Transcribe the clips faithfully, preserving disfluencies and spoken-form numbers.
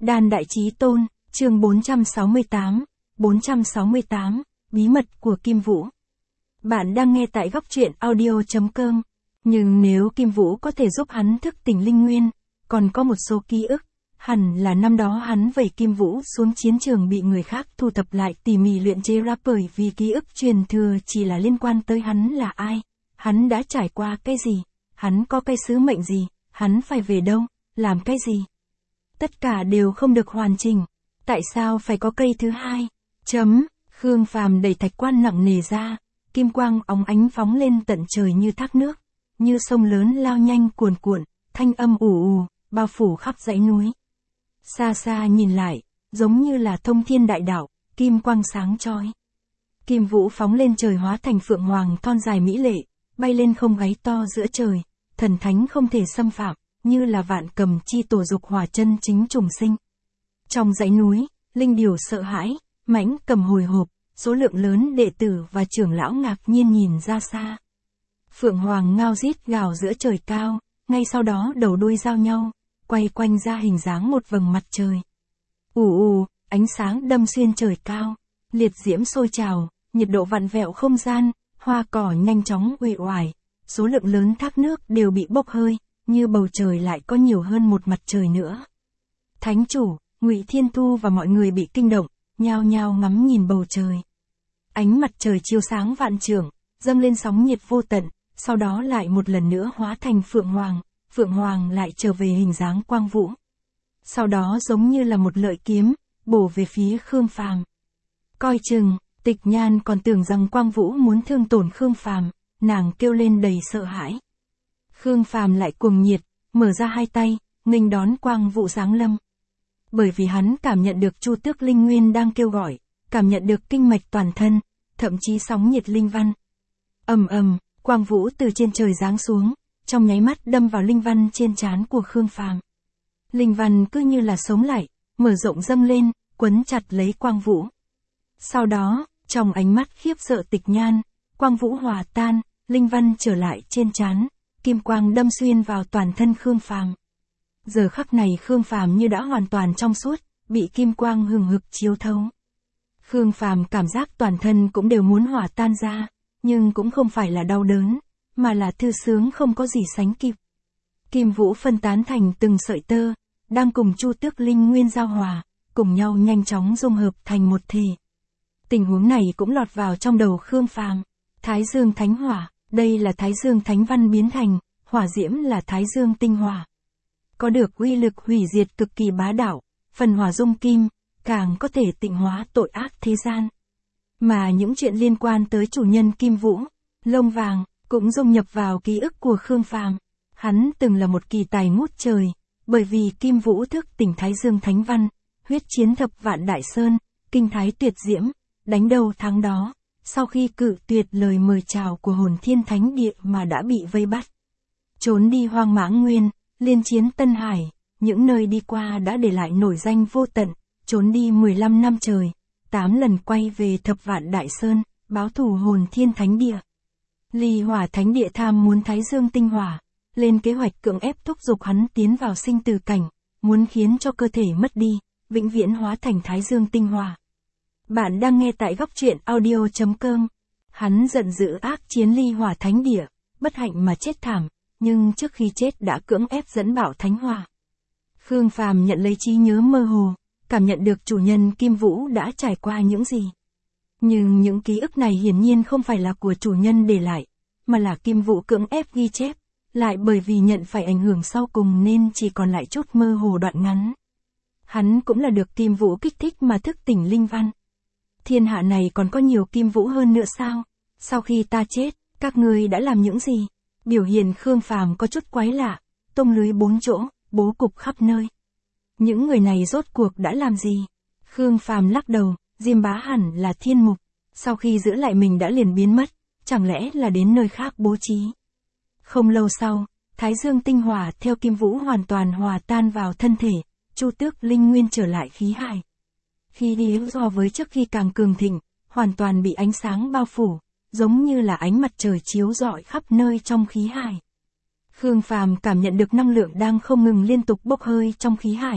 Đan Đại Chí Tôn, chương bốn trăm sáu mươi tám, bốn trăm sáu mươi tám, Bí mật của Kim Vũ. Bạn đang nghe tại góc truyện audio.com, nhưng nếu Kim Vũ có thể giúp hắn thức tỉnh linh nguyên, còn có một số ký ức, hẳn là năm đó hắn vẩy Kim Vũ xuống chiến trường bị người khác thu thập lại tỉ mỉ luyện chế ra, bởi vì ký ức truyền thừa chỉ là liên quan tới hắn là ai, hắn đã trải qua cái gì, hắn có cái sứ mệnh gì, hắn phải về đâu, làm cái gì. Tất cả đều không được hoàn chỉnh. Tại sao phải có cây thứ hai? Chấm, Khương Phàm đẩy thạch quan nặng nề ra, kim quang óng ánh phóng lên tận trời như thác nước, như sông lớn lao nhanh cuồn cuộn, thanh âm ù ù, bao phủ khắp dãy núi. Xa xa nhìn lại, giống như là thông thiên đại đạo, kim quang sáng chói. Kim Vũ phóng lên trời hóa thành phượng hoàng thon dài mỹ lệ, bay lên không gáy to giữa trời, thần thánh không thể xâm phạm, như là vạn cầm chi tổ dục hỏa chân chính trùng sinh. Trong dãy núi, linh điểu sợ hãi, mãnh cầm hồi hộp, số lượng lớn đệ tử và trưởng lão ngạc nhiên nhìn ra xa. Phượng hoàng ngao rít gào giữa trời cao, ngay sau đó đầu đuôi giao nhau, quay quanh ra hình dáng một vầng mặt trời. Ù ù, ánh sáng đâm xuyên trời cao, liệt diễm sôi trào, nhiệt độ vặn vẹo không gian, hoa cỏ nhanh chóng uể oải, số lượng lớn thác nước đều bị bốc hơi, như bầu trời lại có nhiều hơn một mặt trời nữa. Thánh chủ, Ngụy Thiên Thu và mọi người bị kinh động, nhao nhao ngắm nhìn bầu trời. Ánh mặt trời chiếu sáng vạn trượng, dâng lên sóng nhiệt vô tận, sau đó lại một lần nữa hóa thành phượng hoàng, phượng hoàng lại trở về hình dáng quang vũ. Sau đó giống như là một lợi kiếm, bổ về phía Khương Phàm. Coi chừng, Tịch Nhan còn tưởng rằng quang vũ muốn thương tổn Khương Phàm, nàng kêu lên đầy sợ hãi. Khương Phàm lại cuồng nhiệt, mở ra hai tay, nghênh đón quang vụ giáng lâm. Bởi vì hắn cảm nhận được Chu Tước Linh Nguyên đang kêu gọi, cảm nhận được kinh mạch toàn thân, thậm chí sóng nhiệt linh văn. Ầm ầm, quang vũ từ trên trời giáng xuống, trong nháy mắt đâm vào linh văn trên trán của Khương Phàm. Linh văn cứ như là sống lại, mở rộng dâng lên, quấn chặt lấy quang vũ. Sau đó, trong ánh mắt khiếp sợ Tịch Nhan, quang vũ hòa tan, linh văn trở lại trên trán, kim quang đâm xuyên vào toàn thân Khương Phàm. Giờ khắc này Khương Phàm như đã hoàn toàn trong suốt, bị kim quang hừng hực chiếu thấu. Khương Phàm cảm giác toàn thân cũng đều muốn hòa tan ra, nhưng cũng không phải là đau đớn, mà là thư sướng không có gì sánh kịp. Kim Vũ phân tán thành từng sợi tơ, đang cùng Chu Tước Linh Nguyên giao hòa, cùng nhau nhanh chóng dung hợp thành một thể. Tình huống này cũng lọt vào trong đầu Khương Phàm. Thái Dương Thánh Hỏa, đây là Thái Dương Thánh Văn biến thành, hỏa diễm là Thái Dương Tinh Hỏa. Có được uy lực hủy diệt cực kỳ bá đạo, phần hỏa dung kim, càng có thể tịnh hóa tội ác thế gian. Mà những chuyện liên quan tới chủ nhân Kim Vũ, lông vàng, cũng dung nhập vào ký ức của Khương Phàm. Hắn từng là một kỳ tài ngút trời, bởi vì Kim Vũ thức tỉnh Thái Dương Thánh Văn, huyết chiến thập vạn đại sơn, kinh thái tuyệt diễm, đánh đầu thắng đó, sau khi cự tuyệt lời mời chào của Hồn Thiên Thánh Địa mà đã bị vây bắt. Trốn đi Hoang Mã Nguyên, liên chiến Tân Hải, những nơi đi qua đã để lại nổi danh vô tận, trốn đi mười lăm năm trời, tám lần quay về thập vạn đại sơn, báo thù Hồn Thiên Thánh Địa. Ly Hỏa Thánh Địa tham muốn Thái Dương Tinh Hỏa, lên kế hoạch cưỡng ép thúc giục hắn tiến vào sinh tử cảnh, muốn khiến cho cơ thể mất đi, vĩnh viễn hóa thành Thái Dương Tinh Hỏa. Bạn đang nghe tại góc truyện audio.com. Hắn giận dữ ác chiến Ly Hỏa Thánh Địa, bất hạnh mà chết thảm, nhưng trước khi chết đã cưỡng ép dẫn bạo Thánh Hỏa. Khương Phàm nhận lấy trí nhớ mơ hồ, cảm nhận được chủ nhân Kim Vũ đã trải qua những gì. Nhưng những ký ức này hiển nhiên không phải là của chủ nhân để lại, mà là Kim Vũ cưỡng ép ghi chép, lại bởi vì nhận phải ảnh hưởng sau cùng nên chỉ còn lại chút mơ hồ đoạn ngắn. Hắn cũng là được Kim Vũ kích thích mà thức tỉnh linh văn. Thiên hạ này còn có nhiều Kim Vũ hơn nữa sao? Sau khi ta chết, các ngươi đã làm những gì? Biểu hiện Khương Phàm có chút quái lạ, tung lưới bốn chỗ, bố cục khắp nơi. Những người này rốt cuộc đã làm gì? Khương Phàm lắc đầu, Diêm Bá hẳn là thiên mục, sau khi giữ lại mình đã liền biến mất, chẳng lẽ là đến nơi khác bố trí. Không lâu sau, Thái Dương Tinh Hỏa theo Kim Vũ hoàn toàn hòa tan vào thân thể, Chu Tước Linh Nguyên trở lại khí hải. Khi đi so với trước khi càng cường thịnh, hoàn toàn bị ánh sáng bao phủ, giống như là ánh mặt trời chiếu rọi khắp nơi trong khí hải. Khương Phàm cảm nhận được năng lượng đang không ngừng liên tục bốc hơi trong khí hải,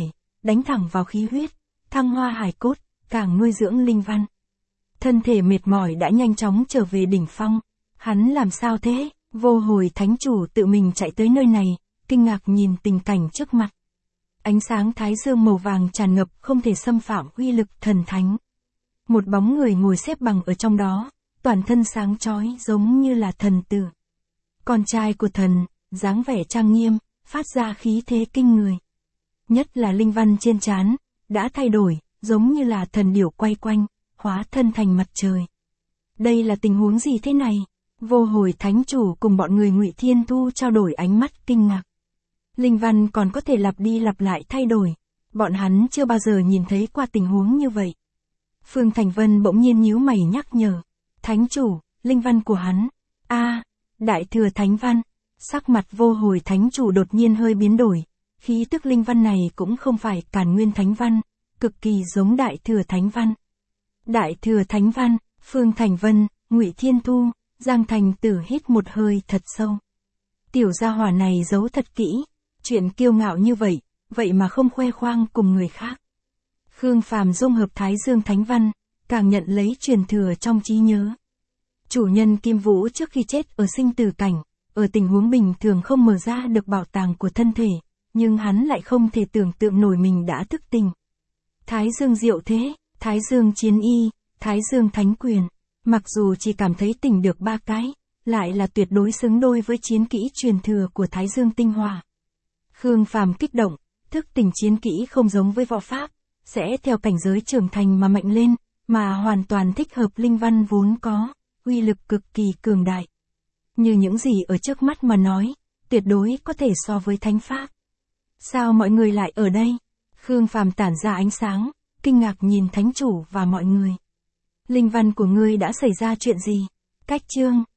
đánh thẳng vào khí huyết, thăng hoa hải cốt, càng nuôi dưỡng linh văn. Thân thể mệt mỏi đã nhanh chóng trở về đỉnh phong. Hắn làm sao thế? Vô Hồi Thánh Chủ tự mình chạy tới nơi này, kinh ngạc nhìn tình cảnh trước mặt. Ánh sáng thái dương màu vàng tràn ngập không thể xâm phạm uy lực thần thánh. Một bóng người ngồi xếp bằng ở trong đó, toàn thân sáng chói giống như là thần tử. Con trai của thần, dáng vẻ trang nghiêm, phát ra khí thế kinh người. Nhất là linh văn trên trán, đã thay đổi, giống như là thần điểu quay quanh, hóa thân thành mặt trời. Đây là tình huống gì thế này? Vô Hồi Thánh Chủ cùng bọn người Ngụy Thiên Thu trao đổi ánh mắt kinh ngạc. Linh văn còn có thể lặp đi lặp lại thay đổi. Bọn hắn chưa bao giờ nhìn thấy qua tình huống như vậy. Phương Thành Vân bỗng nhiên nhíu mày nhắc nhở. Thánh Chủ, linh văn của hắn. a Đại Thừa Thánh Văn. Sắc mặt Vô Hồi Thánh Chủ đột nhiên hơi biến đổi. Khí tức linh văn này cũng không phải Càn Nguyên Thánh Văn, cực kỳ giống Đại Thừa Thánh Văn. Đại Thừa Thánh Văn, Phương Thành Vân, Ngụy Thiên Thu, Giang Thành Tử hít một hơi thật sâu. Tiểu gia hỏa này giấu thật kỹ, chuyện kiêu ngạo như vậy, vậy mà không khoe khoang cùng người khác. Khương Phàm dung hợp Thái Dương Thánh Văn, càng nhận lấy truyền thừa trong trí nhớ. Chủ nhân Kim Vũ trước khi chết ở sinh tử cảnh, ở tình huống bình thường không mở ra được bảo tàng của thân thể, nhưng hắn lại không thể tưởng tượng nổi mình đã thức tỉnh. Thái Dương Diệu Thế, Thái Dương Chiến Y, Thái Dương Thánh Quyền, mặc dù chỉ cảm thấy tỉnh được ba cái, lại là tuyệt đối xứng đôi với chiến kỹ truyền thừa của Thái Dương Tinh Hỏa. Khương Phàm kích động, thức tỉnh chiến kỹ không giống với võ pháp, sẽ theo cảnh giới trưởng thành mà mạnh lên, mà hoàn toàn thích hợp linh văn vốn có, uy lực cực kỳ cường đại. Như những gì ở trước mắt mà nói, tuyệt đối có thể so với thánh pháp. Sao mọi người lại ở đây? Khương Phàm tản ra ánh sáng, kinh ngạc nhìn Thánh Chủ và mọi người. Linh văn của ngươi đã xảy ra chuyện gì? Cách chương